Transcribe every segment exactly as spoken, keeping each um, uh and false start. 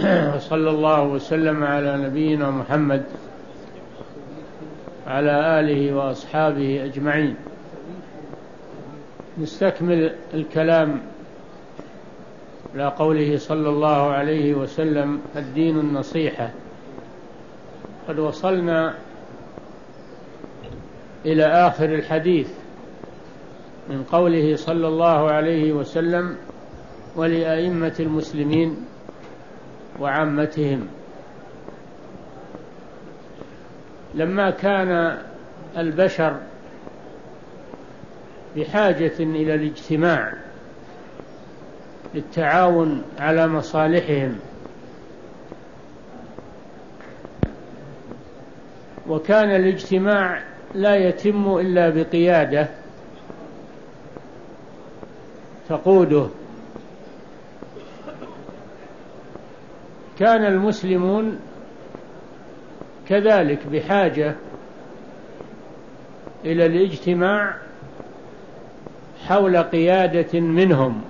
وصلى الله وسلم على نبينا محمد على آله وأصحابه أجمعين. نستكمل الكلام على قوله صلى الله عليه وسلم: الدين النصيحة. قد وصلنا إلى آخر الحديث من قوله صلى الله عليه وسلم: ولأئمة المسلمين وعامتهم. لما كان البشر بحاجة إلى الاجتماع للتعاون على مصالحهم، وكان الاجتماع لا يتم إلا بقيادة تقوده، كان المسلمون كذلك بحاجة إلى الاجتماع حول قيادة منهم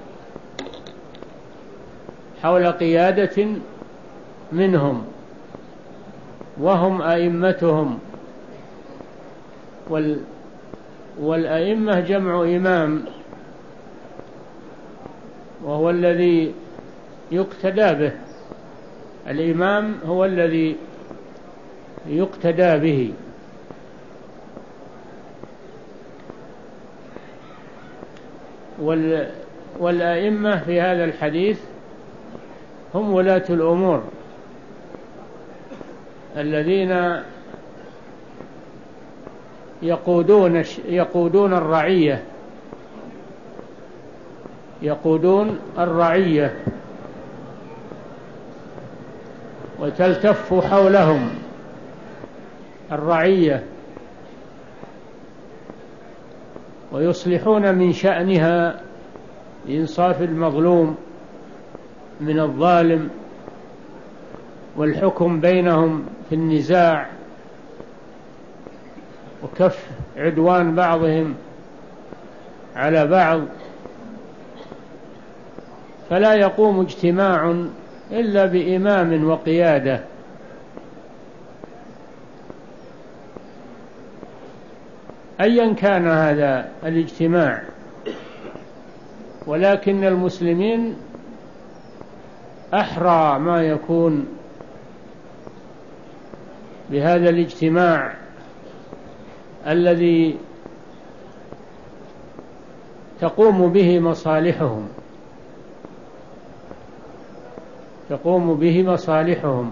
حول قيادة منهم وهم أئمتهم. وال والأئمة جمع إمام، وهو الذي يقتدى به. الإمام هو الذي يقتدى به. وال والأئمة في هذا الحديث هم ولاة الأمور الذين يقودون يقودون الرعية يقودون الرعية وتلتف حولهم الرعية، ويصلحون من شأنها إنصاف المظلوم من الظالم، والحكم بينهم في النزاع، وكف عدوان بعضهم على بعض. فلا يقوم اجتماع إلا بإمام وقيادة. أيا كان هذا الاجتماع، ولكن المسلمين أحرى ما يكون بهذا الاجتماع الذي تقوم به مصالحهم تقوم به مصالحهم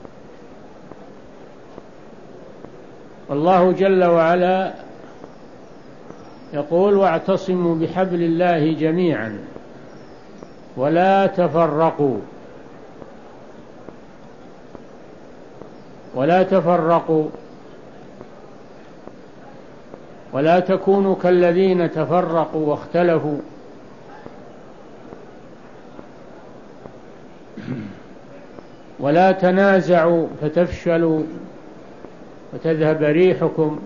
والله جل وعلا يقول: واعتصموا بحبل الله جميعا ولا تفرقوا ولا تفرقوا ولا تكونوا كالذين تفرقوا واختلفوا ولا تنازعوا فتفشلوا وتذهب ريحكم.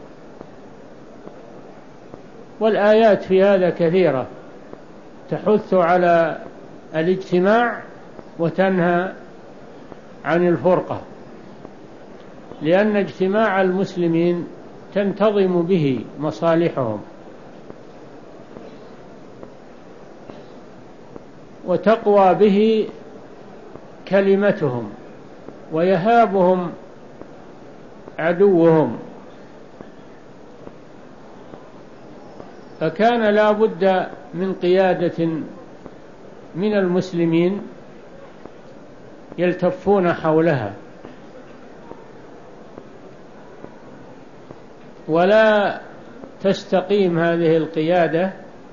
والآيات في هذا كثيرة تحث على الاجتماع وتنهى عن الفرقة، لأن اجتماع المسلمين تنتظم به مصالحهم وتقوى به كلمتهم ويهابهم عدوهم. فكان لا بد من قيادة من المسلمين يلتفون حولها، ولا تستقيم هذه القيادة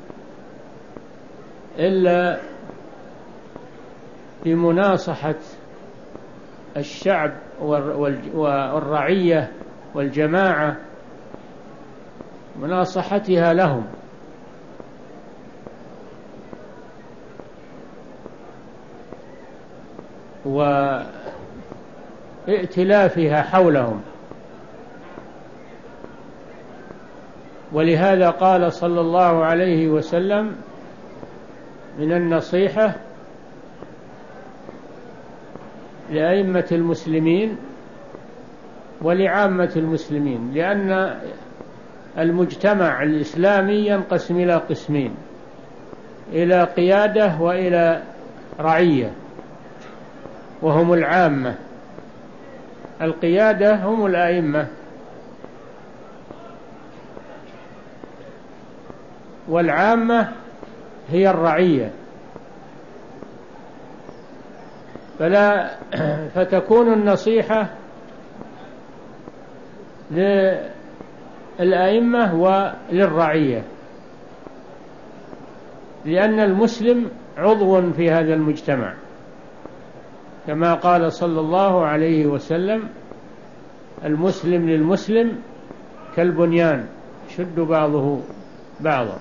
إلا بمناصحة الشعب والرعية والجماعة، مناصحتها لهم وائتلافها حولهم. ولهذا قال صلى الله عليه وسلم: من النصيحة لأئمة المسلمين ولعامة المسلمين، لأن المجتمع الإسلامي ينقسم إلى قسمين: إلى قيادة وإلى رعية، وهم العامة. القيادة هم الأئمة، والعامة هي الرعية. فلا فتكون النصيحة للأئمة وللرعية، لأن المسلم عضو في هذا المجتمع، كما قال صلى الله عليه وسلم: المسلم للمسلم كالبنيان يشد بعضه بعضا.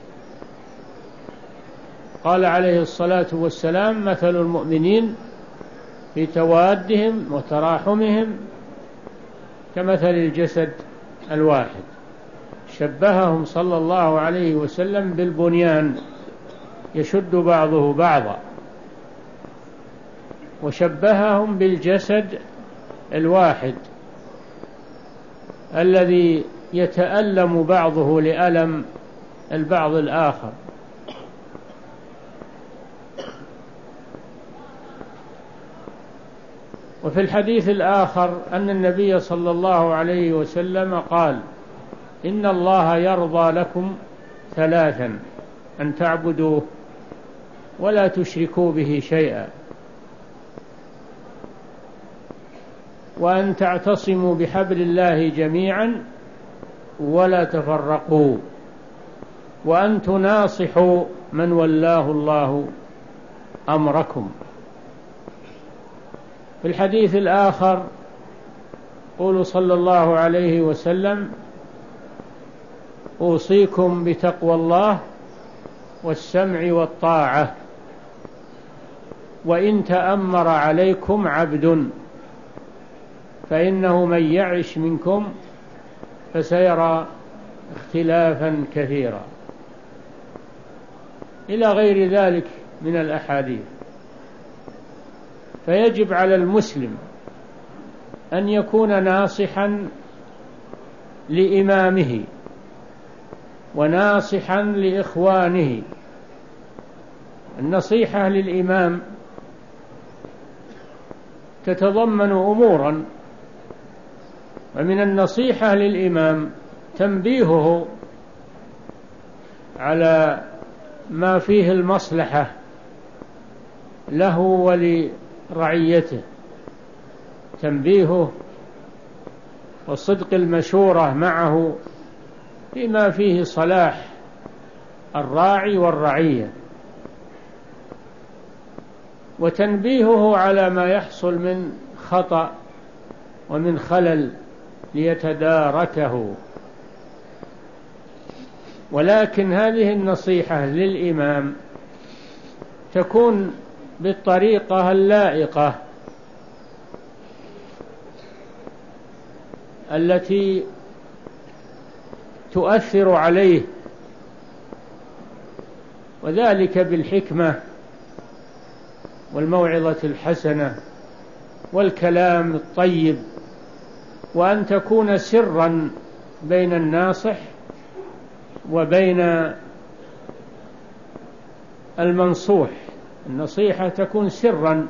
قال عليه الصلاة والسلام: مثل المؤمنين في توادهم وتراحمهم كمثل الجسد الواحد. شبههم صلى الله عليه وسلم بالبنيان يشد بعضه بعضا، وشبههم بالجسد الواحد الذي يتألم بعضه لألم البعض الآخر. وفي الحديث الآخر أن النبي صلى الله عليه وسلم قال: إن الله يرضى لكم ثلاثا: أن تعبدوه ولا تشركوا به شيئا، وأن تعتصموا بحبل الله جميعا ولا تفرقوا، وأن تناصحوا من ولاه الله أمركم. في الحديث الآخر قول صلى الله عليه وسلم: أوصيكم بتقوى الله والسمع والطاعة، وإن تأمر عليكم عبد فإنه من يعش منكم فسيرى اختلافا كثيرا، إلى غير ذلك من الأحاديث. فيجب على المسلم أن يكون ناصحا لإمامه وناصحا لإخوانه. النصيحة للإمام تتضمن أمورا، ومن النصيحة للإمام تنبيهه على ما فيه المصلحة له ولرعيته، تنبيهه وصدق المشورة معه فيما فيه صلاح الراعي والرعية، وتنبيهه على ما يحصل من خطأ ومن خلل ليتداركه. ولكن هذه النصيحة للإمام تكون بالطريقة اللائقة التي تؤثر عليه، وذلك بالحكمة والموعظة الحسنة والكلام الطيب، وأن تكون سرا بين الناصح وبين المنصوح. النصيحة تكون سرا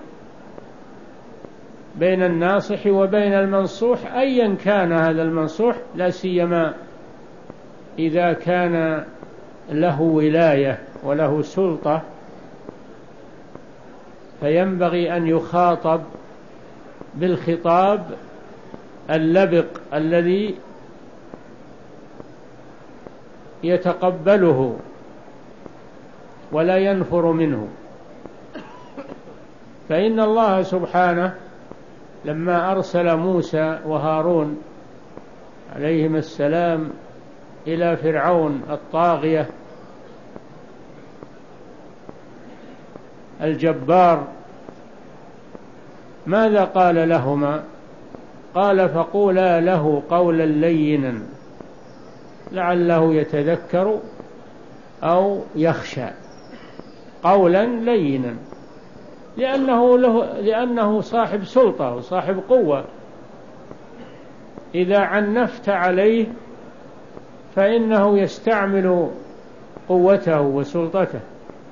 بين الناصح وبين المنصوح أيا كان هذا المنصوح، لا سيما إذا كان له ولاية وله سلطة، فينبغي أن يخاطب بالخطاب اللبق الذي يتقبله ولا ينفر منه. فإن الله سبحانه لما أرسل موسى وهارون عليهما السلام إلى فرعون الطاغية الجبار، ماذا قال لهما؟ قال: فقولا له قولا لينا لعله يتذكر أو يخشى. قولا لينا، لأنه, له لأنه صاحب سلطة وصاحب قوة. إذا عنفت عليه فإنه يستعمل قوته وسلطته،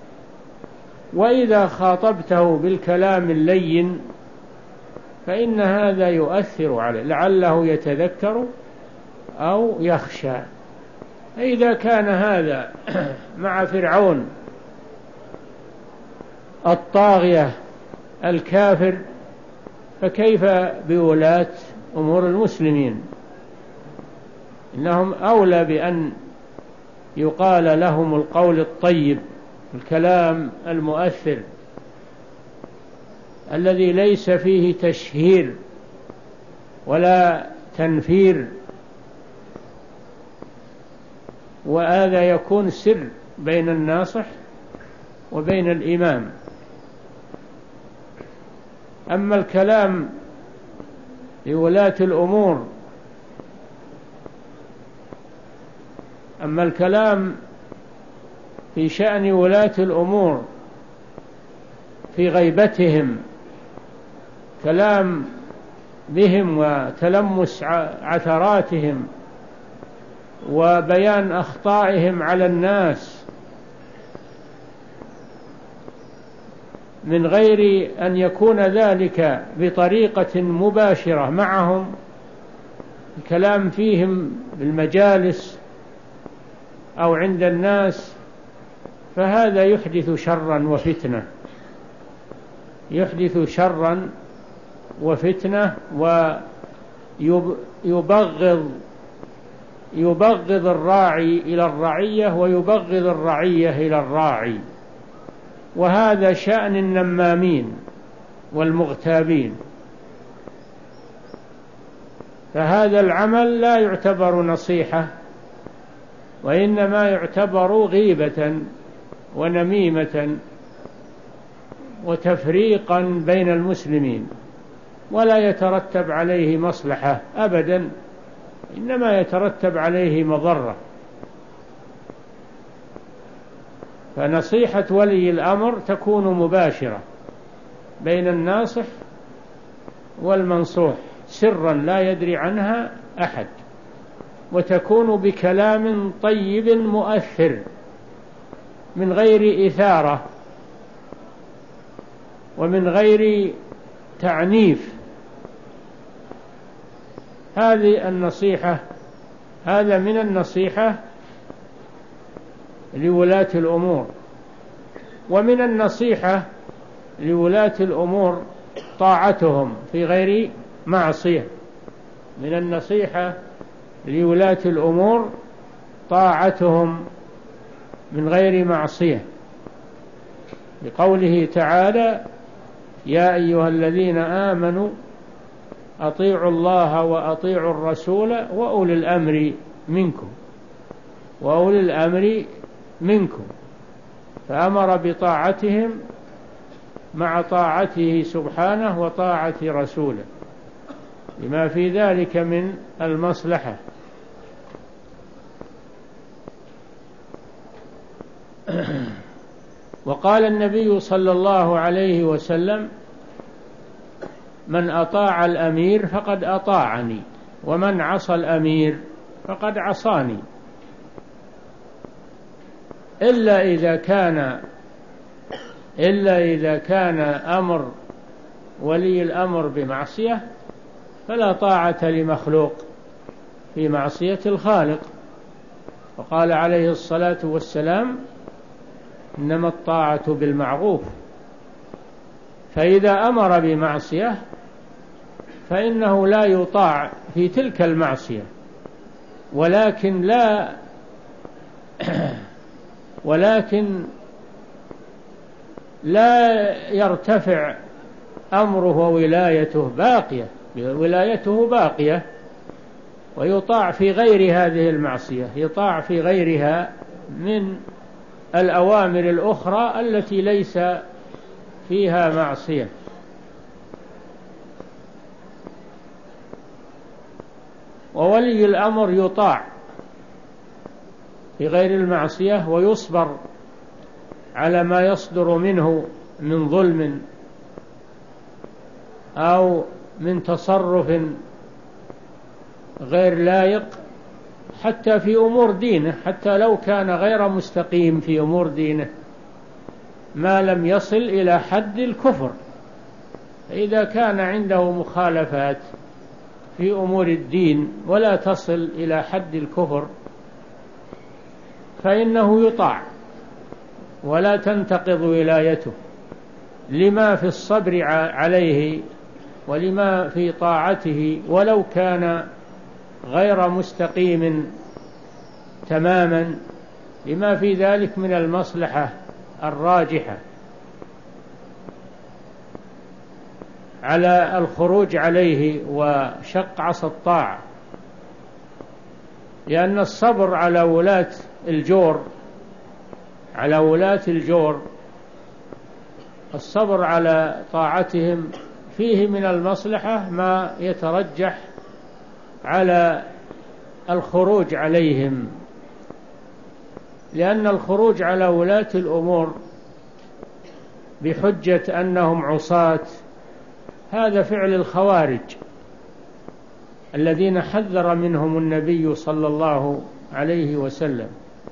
وإذا خاطبته بالكلام اللين فإن هذا يؤثر عليه، لعله يتذكر أو يخشى. فإذا كان هذا مع فرعون الطاغية الكافر، فكيف بولاة أمور المسلمين؟ إنهم أولى بأن يقال لهم القول الطيب، الكلام المؤثر الذي ليس فيه تشهير ولا تنفير، وهذا يكون سر بين الناصح وبين الإمام. أما الكلام لولاة الأمور أما الكلام في شأن ولاة الأمور في غيبتهم، كلام بهم وتلمس عثراتهم وبيان أخطائهم على الناس من غير أن يكون ذلك بطريقة مباشرة معهم، الكلام فيهم بالمجالس أو عند الناس، فهذا يحدث شرا وفتنة يحدث شرا وفتنة ويبغض يبغض الراعي إلى الرعية ويبغض الرعية إلى الراعي، وهذا شأن النمامين والمغتابين. فهذا العمل لا يعتبر نصيحة، وإنما يعتبر غيبة ونميمة وتفريقا بين المسلمين، ولا يترتب عليه مصلحة أبدا، إنما يترتب عليه مضرة. فنصيحة ولي الأمر تكون مباشرة بين الناصح والمنصوح سرا لا يدري عنها أحد، وتكون بكلام طيب مؤثر من غير إثارة ومن غير تعنيف. هذه النصيحة هذا من النصيحة لولاة الأمور. ومن النصيحة لولاة الأمور طاعتهم في غير معصية من النصيحة لولاة الأمور طاعتهم من غير معصية، لقوله تعالى: يا أيها الذين آمنوا أطيعوا الله وأطيعوا الرسول وأولي الأمر منكم وأولي الأمر منكم فأمر بطاعتهم مع طاعته سبحانه وطاعة رسوله لما في ذلك من المصلحة. وقال النبي صلى الله عليه وسلم: من أطاع الأمير فقد أطاعني، ومن عصى الأمير فقد عصاني، إلا إذا كان إلا إذا كان أمر ولي الأمر بمعصية فلا طاعة لمخلوق في معصية الخالق. وقال عليه الصلاة والسلام: إنما الطاعة بالمعروف. فإذا أمر بمعصية فإنه لا يطاع في تلك المعصية، ولكن لا ولكن لا يرتفع أمره وولايته باقية ولايته باقية ويطاع في غير هذه المعصية، يطاع في غيرها من الأوامر الأخرى التي ليس فيها معصية. وولي الأمر يطاع في غير المعصية ويصبر على ما يصدر منه من ظلم أو من تصرف غير لائق حتى في أمور دينه، حتى لو كان غير مستقيم في أمور دينه ما لم يصل إلى حد الكفر. فإذا كان عنده مخالفات في أمور الدين ولا تصل إلى حد الكفر فإنه يطاع ولا تنتقض ولايته لما في الصبر عليه ولما في طاعته ولو كان غير مستقيم تماما، لما في ذلك من المصلحة الراجحة على الخروج عليه وشق عصا الطاعة. لأن الصبر على ولاة الجور على ولاة الجور الصبر على طاعتهم فيه من المصلحة ما يترجح على الخروج عليهم، لأن الخروج على ولاة الأمور بحجة أنهم عصاة هذا فعل الخوارج الذين حذر منهم النبي صلى الله عليه وسلم.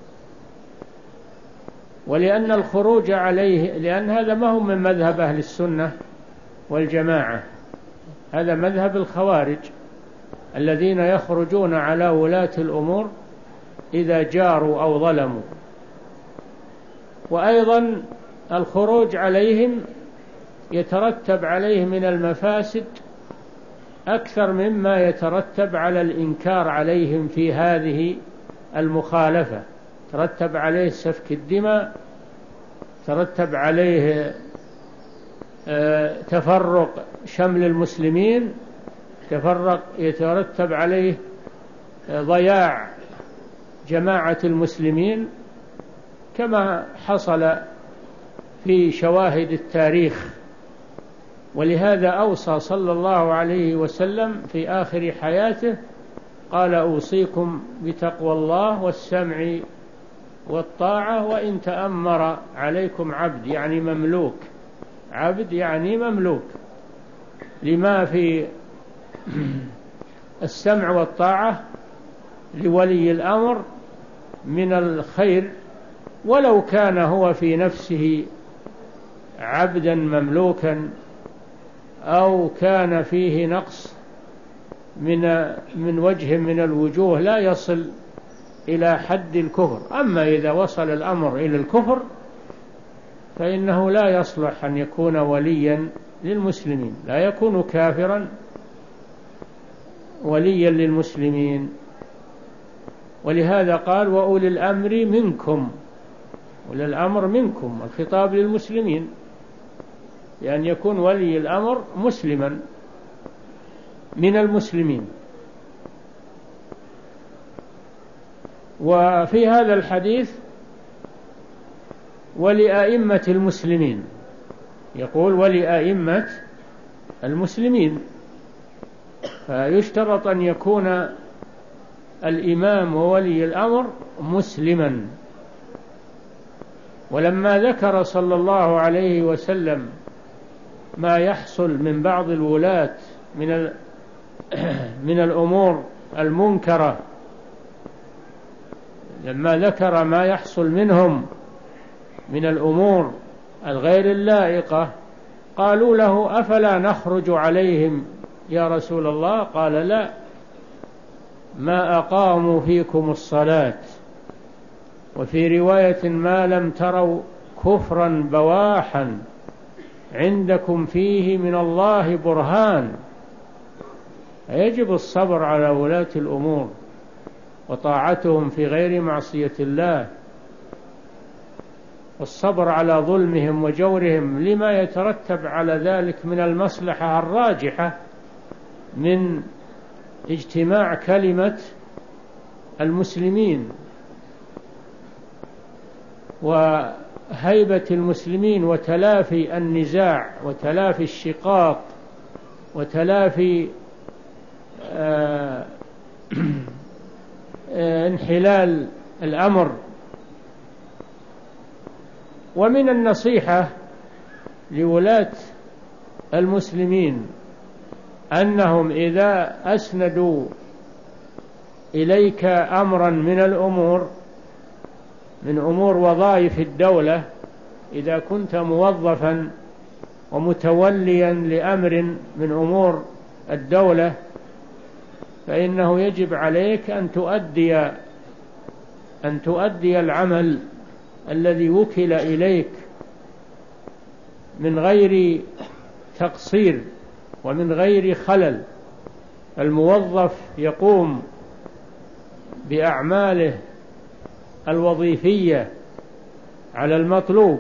ولأن الخروج عليه لأن هذا ما هو من مذهب أهل السنة والجماعة، هذا مذهب الخوارج الذين يخرجون على ولاة الأمور إذا جاروا أو ظلموا. وأيضا الخروج عليهم يترتب عليه من المفاسد أكثر مما يترتب على الإنكار عليهم في هذه المخالفة. ترتب عليه سفك الدماء، ترتب عليه تفرق شمل المسلمين، تفرق يترتب عليه ضياع جماعة المسلمين كما حصل في شواهد التاريخ. ولهذا أوصى صلى الله عليه وسلم في آخر حياته قال أوصيكم بتقوى الله والسمع والطاعة وإن تأمر عليكم عبد، يعني مملوك، عبد يعني مملوك، لما في السمع والطاعة لولي الأمر من الخير ولو كان هو في نفسه عبدا مملوكا أو كان فيه نقص من من وجه من الوجوه لا يصل إلى حد الكفر. أما إذا وصل الأمر إلى الكفر فإنه لا يصلح أن يكون وليا للمسلمين، لا يكون كافرا وليا للمسلمين. ولهذا قال وأولي الأمر منكم، أولي الأمر منكم، الخطاب للمسلمين، لأن يكون ولي الأمر مسلما من المسلمين. وفي هذا الحديث ولأئمة المسلمين، يقول ولأئمة المسلمين، فيشترط أن يكون الإمام وولي الأمر مسلما. ولما ذكر صلى الله عليه وسلم ما يحصل من بعض الولاة من من الأمور المنكرة، لما ذكر ما يحصل منهم من الأمور الغير اللائقة قالوا له أفلا نخرج عليهم يا رسول الله؟ قال لا، ما أقاموا فيكم الصلاة. وفي رواية ما لم تروا كفرا بواحا عندكم فيه من الله برهان. يجب الصبر على ولاة الأمور وطاعتهم في غير معصية الله، والصبر على ظلمهم وجورهم لما يترتب على ذلك من المصلحة الراجحة من اجتماع كلمة المسلمين وهيبة المسلمين وتلافي النزاع وتلافي الشقاق وتلافي آه انحلال الأمر. ومن النصيحة لولاة المسلمين أنهم إذا أسندوا إليك أمرا من الأمور من أمور وظائف الدولة، إذا كنت موظفا ومتوليا لأمر من أمور الدولة، فإنه يجب عليك أن تؤدي أن تؤدي العمل الذي وكل إليك من غير تقصير ومن غير خلل. الموظف يقوم بأعماله الوظيفية على المطلوب،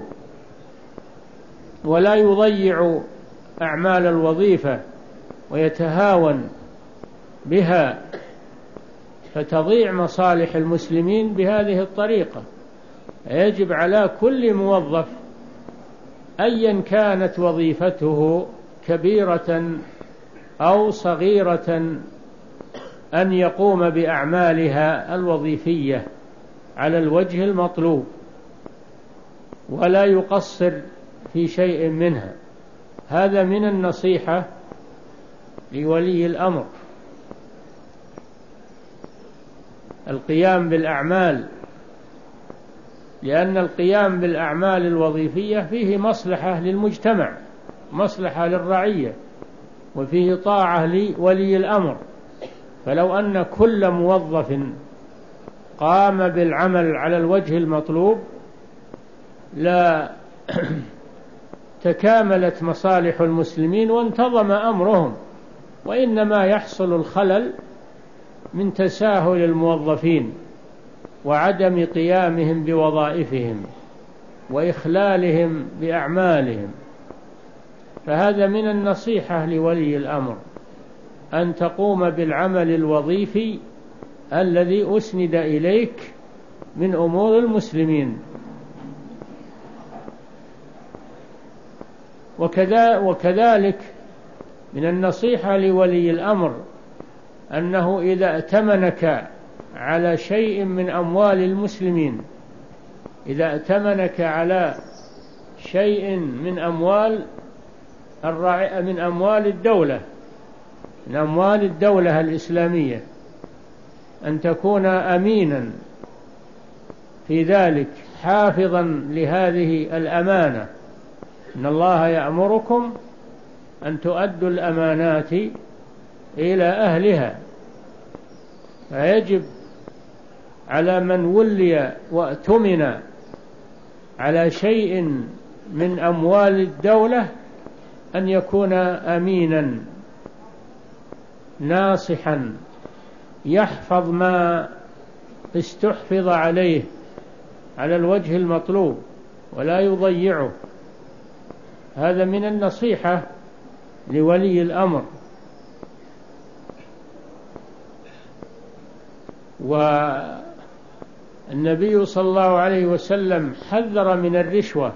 ولا يضيع أعمال الوظيفة ويتهاون بها، فتضيع مصالح المسلمين بهذه الطريقة. يجب على كل موظف أيا كانت وظيفته كبيرة أو صغيرة أن يقوم بأعمالها الوظيفية على الوجه المطلوب، ولا يقصر في شيء منها. هذا من النصيحة لولي الأمر، القيام بالأعمال، لأن القيام بالأعمال الوظيفية فيه مصلحة للمجتمع، مصلحة للرعية، وفيه طاعة لولي الأمر. فلو أن كل موظف قام بالعمل على الوجه المطلوب لا تكاملت مصالح المسلمين وانتظم أمرهم، وإنما يحصل الخلل من تساهل الموظفين وعدم قيامهم بوظائفهم وإخلالهم بأعمالهم. فهذا من النصيحة لولي الأمر أن تقوم بالعمل الوظيفي الذي أسند إليك من أمور المسلمين. وكذلك من النصيحة لولي الأمر أنه إذا ائتمنك على شيء من أموال المسلمين، إذا ائتمنك على شيء من أموال من أموال الدولة من أموال الدولة الإسلامية، أن تكون أمينا في ذلك، حافظا لهذه الأمانة. إن الله يأمركم أن تؤدوا الأمانات إلى أهلها. فيجب على من ولي وأتمن على شيء من أموال الدولة أن يكون أمينا ناصحا، يحفظ ما استحفظ عليه على الوجه المطلوب ولا يضيعه. هذا من النصيحة لولي الأمر. والنبي صلى الله عليه وسلم حذر من الرشوة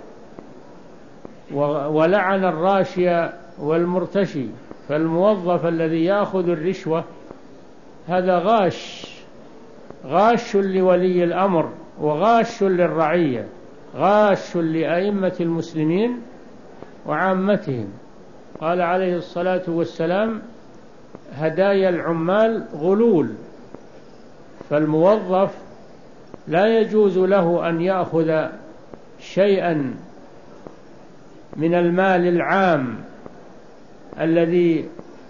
ولعن الراشي والمرتشي. فالموظف الذي يأخذ الرشوة هذا غاش غاش لولي الأمر وغاش للرعية، غاش لأئمة المسلمين وعامتهم. قال عليه الصلاة والسلام: هدايا العمال غلول. فالموظف لا يجوز له أن يأخذ شيئا من المال العام الذي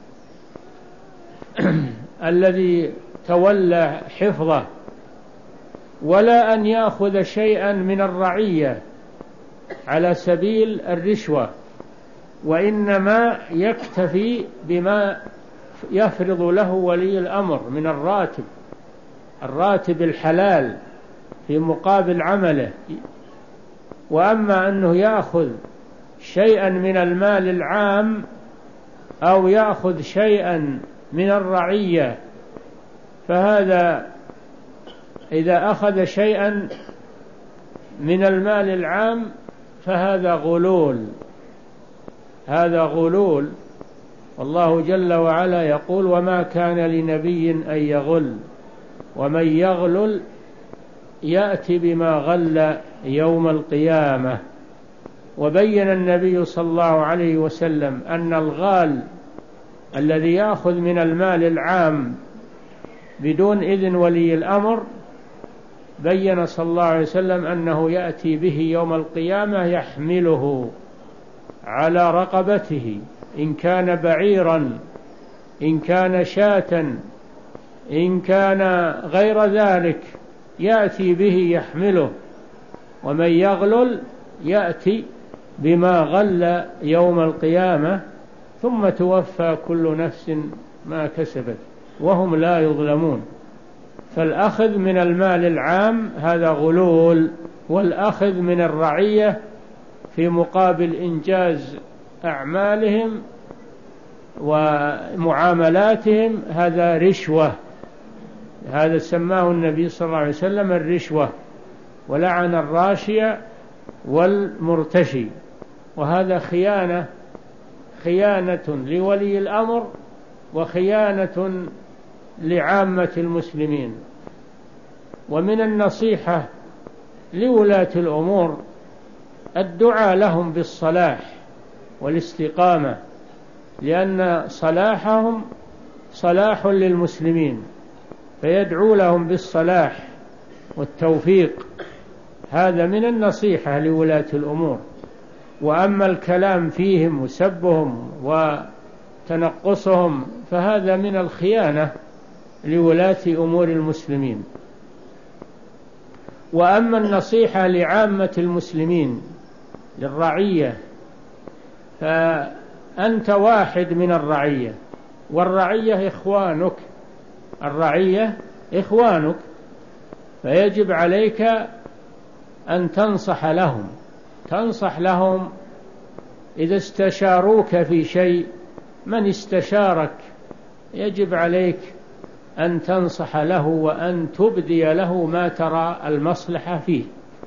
الذي تولى حفظه، ولا أن يأخذ شيئا من الرعية على سبيل الرشوة، وإنما يكتفي بما يفرض له ولي الأمر من الراتب الراتب الحلال في مقابل عمله. وأما أنه يأخذ شيئا من المال العام أو يأخذ شيئا من الرعية، فهذا إذا أخذ شيئا من المال العام فهذا غلول هذا غلول والله جل وعلا يقول: وما كان لنبي أن يغل ومن يغلل يأتي بما غل يوم القيامة. وبين النبي صلى الله عليه وسلم أن الغال الذي يأخذ من المال العام بدون إذن ولي الأمر بين صلى الله عليه وسلم أنه يأتي به يوم القيامة يحمله على رقبته، إن كان بعيرا، إن كان شاة، إن كان غير ذلك، يأتي به يحمله. ومن يغلل يأتي بما غل يوم القيامة ثم توفى كل نفس ما كسبت وهم لا يظلمون. فالأخذ من المال العام هذا غلول، والأخذ من الرعية في مقابل إنجاز أعمالهم ومعاملاتهم هذا رشوة. هذا سماه النبي صلى الله عليه وسلم الرشوة، ولعن الراشي والمرتشي. وهذا خيانة، خيانة لولي الأمر وخيانة لعامة المسلمين. ومن النصيحة لولاة الأمور الدعاء لهم بالصلاح والاستقامة، لأن صلاحهم صلاح للمسلمين، فيدعو لهم بالصلاح والتوفيق. هذا من النصيحة لولاة الأمور. وأما الكلام فيهم وسبهم وتنقصهم فهذا من الخيانة لولاة أمور المسلمين. وأما النصيحة لعامة المسلمين للرعية فأنت واحد من الرعية، والرعية إخوانك، الرعية إخوانك، فيجب عليك أن تنصح لهم، تنصح لهم إذا استشاروك في شيء. من استشارك يجب عليك أن تنصح له وأن تبدي له ما ترى المصلحة فيه،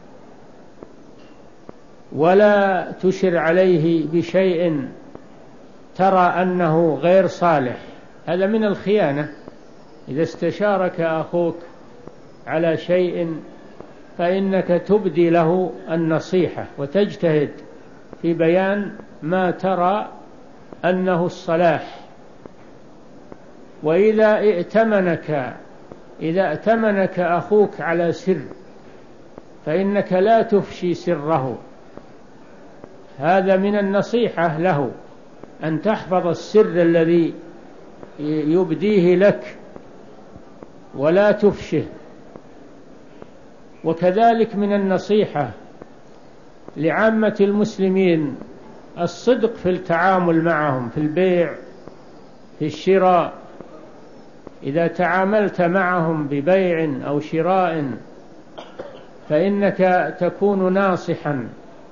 ولا تشر عليه بشيء ترى أنه غير صالح. هذا من الخيانة. إذا استشارك أخوك على شيء فإنك تبدي له النصيحة وتجتهد في بيان ما ترى أنه الصلاح. وإذا ائتمنك إذا ائتمنك أخوك على سر فإنك لا تفشي سره. هذا من النصيحة له أن تحفظ السر الذي يبديه لك ولا تفشه. وكذلك من النصيحة لعامة المسلمين الصدق في التعامل معهم في البيع في الشراء. إذا تعاملت معهم ببيع أو شراء فإنك تكون ناصحا،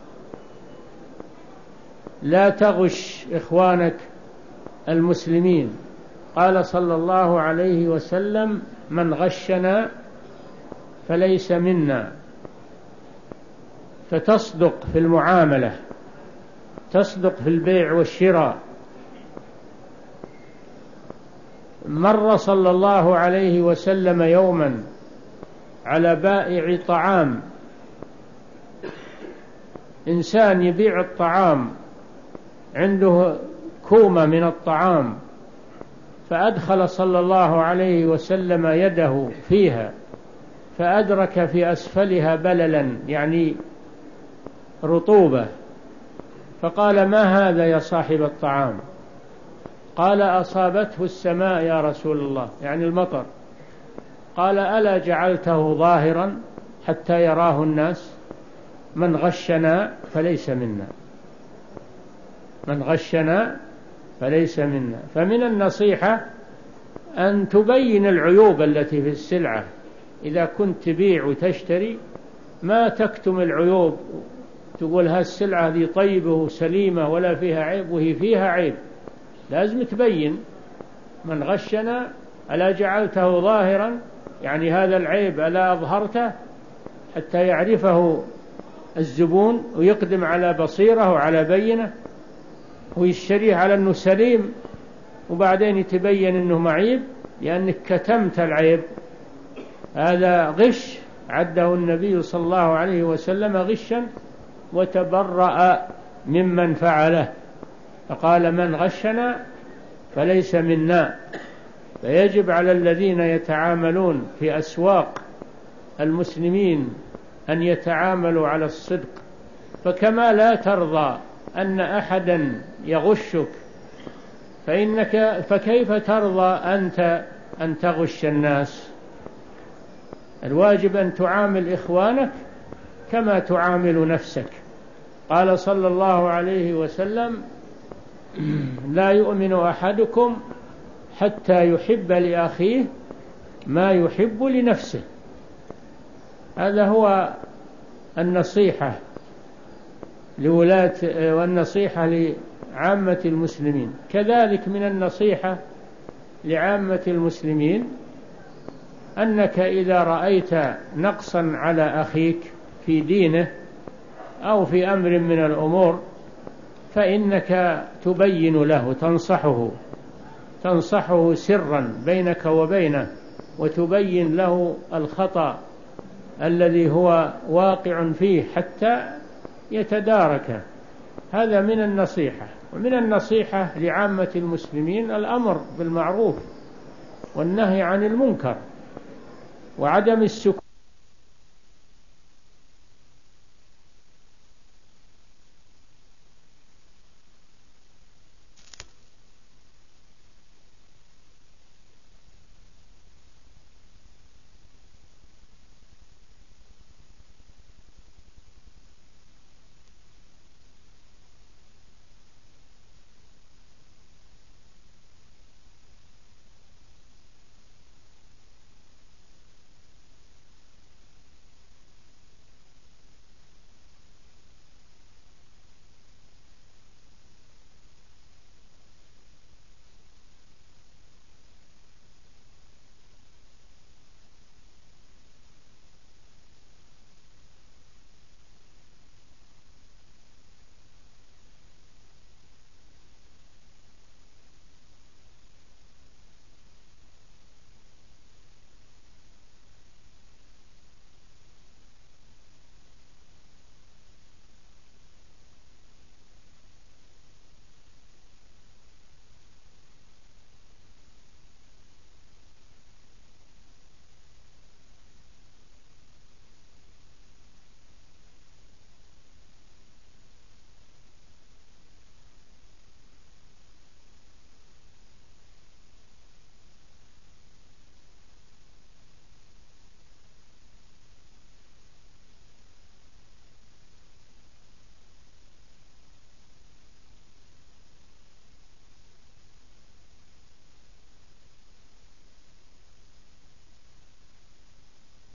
لا تغش إخوانك المسلمين. قال صلى الله عليه وسلم: من غشنا فليس منا. فتصدق في المعاملة، تصدق في البيع والشراء. مر صلى الله عليه وسلم يوما على بائع طعام، إنسان يبيع الطعام عنده كومة من الطعام، فأدخل صلى الله عليه وسلم يده فيها فأدرك في أسفلها بللا يعني رطوبة، فقال: ما هذا يا صاحب الطعام؟ قال: أصابته السماء يا رسول الله، يعني المطر. قال: ألا جعلته ظاهرا حتى يراه الناس؟ من غشنا فليس منا، من غشنا فليس منا. فمن النصيحة أن تبين العيوب التي في السلعة. إذا كنت تبيع وتشتري ما تكتم العيوب، تقول هالسلعة هذه طيبة وسليمة ولا فيها عيب وهي فيها عيب. لازم تبين. من غشنا ألا جعلته ظاهرا، يعني هذا العيب ألا أظهرته حتى يعرفه الزبون ويقدم على بصيرة وعلى بينة ويشتريه على أنه سليم، وبعدين يتبين أنه معيب لأنك كتمت العيب. هذا غش عده النبي صلى الله عليه وسلم غشا وتبرأ ممن فعله، فقال: من غشنا فليس منا. فيجب على الذين يتعاملون في أسواق المسلمين أن يتعاملوا على الصدق. فكما لا ترضى أن أحدا يغشك فإنك فكيف ترضى أنت أن تغش الناس؟ الواجب أن تعامل إخوانك كما تعامل نفسك. قال صلى الله عليه وسلم: لا يؤمن أحدكم حتى يحب لأخيه ما يحب لنفسه. هذا هو النصيحة لولاة والنصيحة لعامة المسلمين. كذلك من النصيحة لعامة المسلمين أنك إذا رأيت نقصا على أخيك في دينه أو في أمر من الأمور فإنك تبين له، تنصحه تنصحه سرا بينك وبينه، وتبين له الخطأ الذي هو واقع فيه حتى يتدارك. هذا من النصيحة. ومن النصيحة لعامة المسلمين الأمر بالمعروف والنهي عن المنكر وعدم السكوت